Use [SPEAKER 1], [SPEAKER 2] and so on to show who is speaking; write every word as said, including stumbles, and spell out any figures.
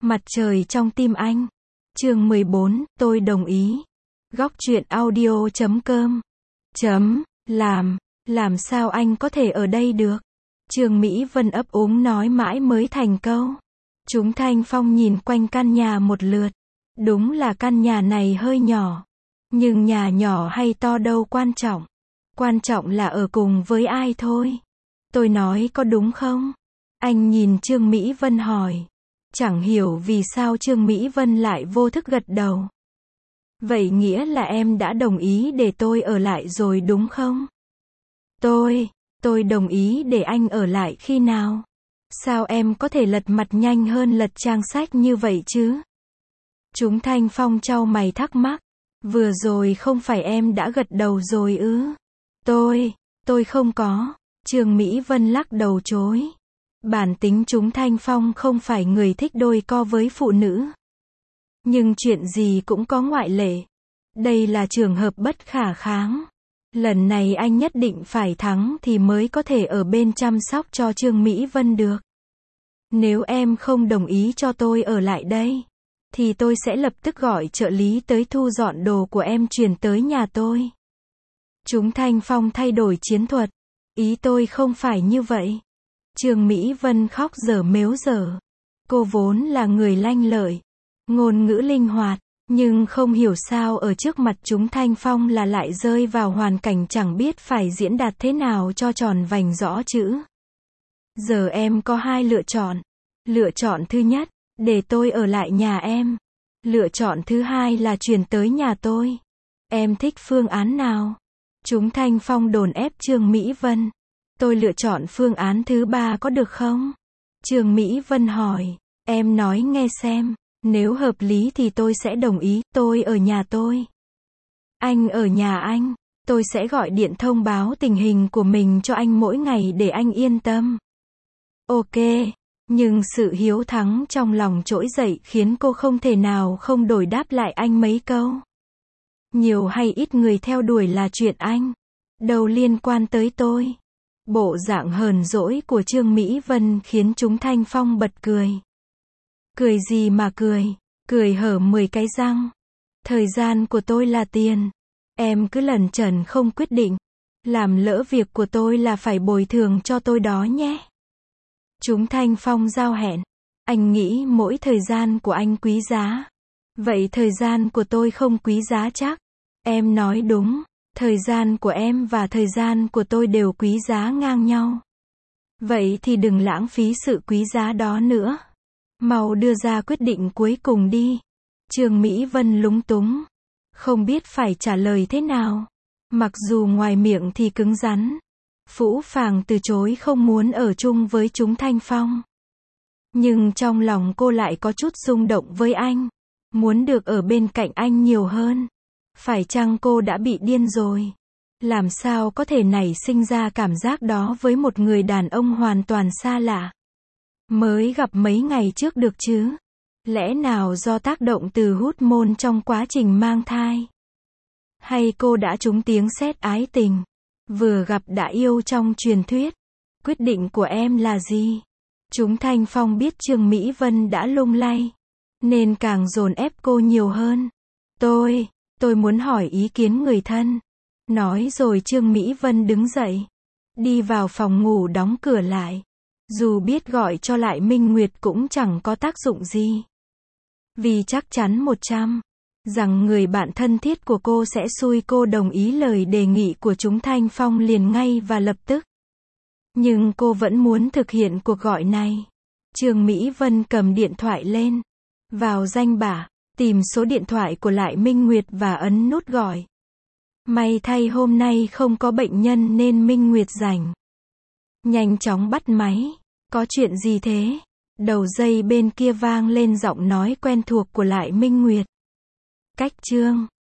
[SPEAKER 1] Mặt trời trong tim anh. Chương mười bốn, tôi đồng ý. Góc truyện audio chấm com. Chấm, làm, làm sao anh có thể ở đây được? Trương Mỹ Vân ấp úng nói mãi mới thành câu. Chúng Thanh Phong nhìn quanh căn nhà một lượt. Đúng là căn nhà này hơi nhỏ. Nhưng nhà nhỏ hay to đâu quan trọng. Quan trọng là ở cùng với ai thôi. Tôi nói có đúng không? Anh nhìn Trương Mỹ Vân hỏi. Chẳng hiểu vì sao Trương Mỹ Vân lại vô thức gật đầu. Vậy nghĩa là em đã đồng ý để tôi ở lại rồi đúng không? Tôi, tôi đồng ý để anh ở lại khi nào? Sao em có thể lật mặt nhanh hơn lật trang sách như vậy chứ? Chúng Thanh Phong chau mày thắc mắc. Vừa rồi không phải em đã gật đầu rồi ư? Tôi, tôi không có. Trương Mỹ Vân lắc đầu chối. Bản tính chúng Thanh Phong không phải người thích đôi co với phụ nữ. Nhưng chuyện gì cũng có ngoại lệ. Đây là trường hợp bất khả kháng. Lần này anh nhất định phải thắng thì mới có thể ở bên chăm sóc cho Trương Mỹ Vân được. Nếu em không đồng ý cho tôi ở lại đây, thì tôi sẽ lập tức gọi trợ lý tới thu dọn đồ của em chuyển tới nhà tôi. Chúng Thanh Phong thay đổi chiến thuật. Ý tôi không phải như vậy. Trương Mỹ Vân khóc dở mếu dở. Cô vốn là người lanh lợi, ngôn ngữ linh hoạt, nhưng không hiểu sao ở trước mặt chúng Thanh Phong là lại rơi vào hoàn cảnh chẳng biết phải diễn đạt thế nào cho tròn vành rõ chữ. Giờ em có hai lựa chọn. Lựa chọn thứ nhất, để tôi ở lại nhà em. Lựa chọn thứ hai là chuyển tới nhà tôi. Em thích phương án nào? Chúng Thanh Phong đồn ép Trương Mỹ Vân. Tôi lựa chọn phương án thứ ba có được không? Trương Mỹ Vân hỏi. Em nói nghe xem. Nếu hợp lý thì tôi sẽ đồng ý. Tôi ở nhà tôi. Anh ở nhà anh. Tôi sẽ gọi điện thông báo tình hình của mình cho anh mỗi ngày để anh yên tâm. Ok. Nhưng sự hiếu thắng trong lòng trỗi dậy khiến cô không thể nào không đổi đáp lại anh mấy câu. Nhiều hay ít người theo đuổi là chuyện anh. Đâu liên quan tới tôi. Bộ dạng hờn dỗi của Trương Mỹ Vân khiến chúng Thanh Phong bật cười. Cười gì mà cười? Cười hở mười cái răng. Thời gian của tôi là tiền. Em cứ lẩn chẩn không quyết định. Làm lỡ việc của tôi là phải bồi thường cho tôi đó nhé. Chúng Thanh Phong giao hẹn. Anh nghĩ mỗi thời gian của anh quý giá. Vậy thời gian của tôi không quý giá chắc? Em nói đúng. Thời gian của em và thời gian của tôi đều quý giá ngang nhau. Vậy thì đừng lãng phí sự quý giá đó nữa. Mau đưa ra quyết định cuối cùng đi. Trương Mỹ Vân lúng túng. Không biết phải trả lời thế nào. Mặc dù ngoài miệng thì cứng rắn. Phũ phàng từ chối không muốn ở chung với chúng Thanh Phong. Nhưng trong lòng cô lại có chút rung động với anh. Muốn được ở bên cạnh anh nhiều hơn. Phải chăng cô đã bị điên rồi? Làm sao có thể nảy sinh ra cảm giác đó với một người đàn ông hoàn toàn xa lạ? Mới gặp mấy ngày trước được chứ? Lẽ nào do tác động từ hormone trong quá trình mang thai? Hay cô đã trúng tiếng sét ái tình? Vừa gặp đã yêu trong truyền thuyết. Quyết định của em là gì? Chúng Thanh Phong biết Trương Mỹ Vân đã lung lay. Nên càng dồn ép cô nhiều hơn. Tôi, tôi muốn hỏi ý kiến người thân. Nói rồi Trương Mỹ Vân đứng dậy. Đi vào phòng ngủ đóng cửa lại. Dù biết gọi cho lại Minh Nguyệt cũng chẳng có tác dụng gì. Vì chắc chắn một trăm rằng người bạn thân thiết của cô sẽ xui cô đồng ý lời đề nghị của chúng Thanh Phong liền ngay và lập tức. Nhưng cô vẫn muốn thực hiện cuộc gọi này. Trương Mỹ Vân cầm điện thoại lên. Vào danh bạ, tìm số điện thoại của lại Minh Nguyệt và ấn nút gọi. May thay hôm nay không có bệnh nhân nên Minh Nguyệt rảnh. Nhanh chóng bắt máy. Có chuyện gì thế? Đầu dây bên kia vang lên giọng nói quen thuộc của lại Minh Nguyệt. Cách Trương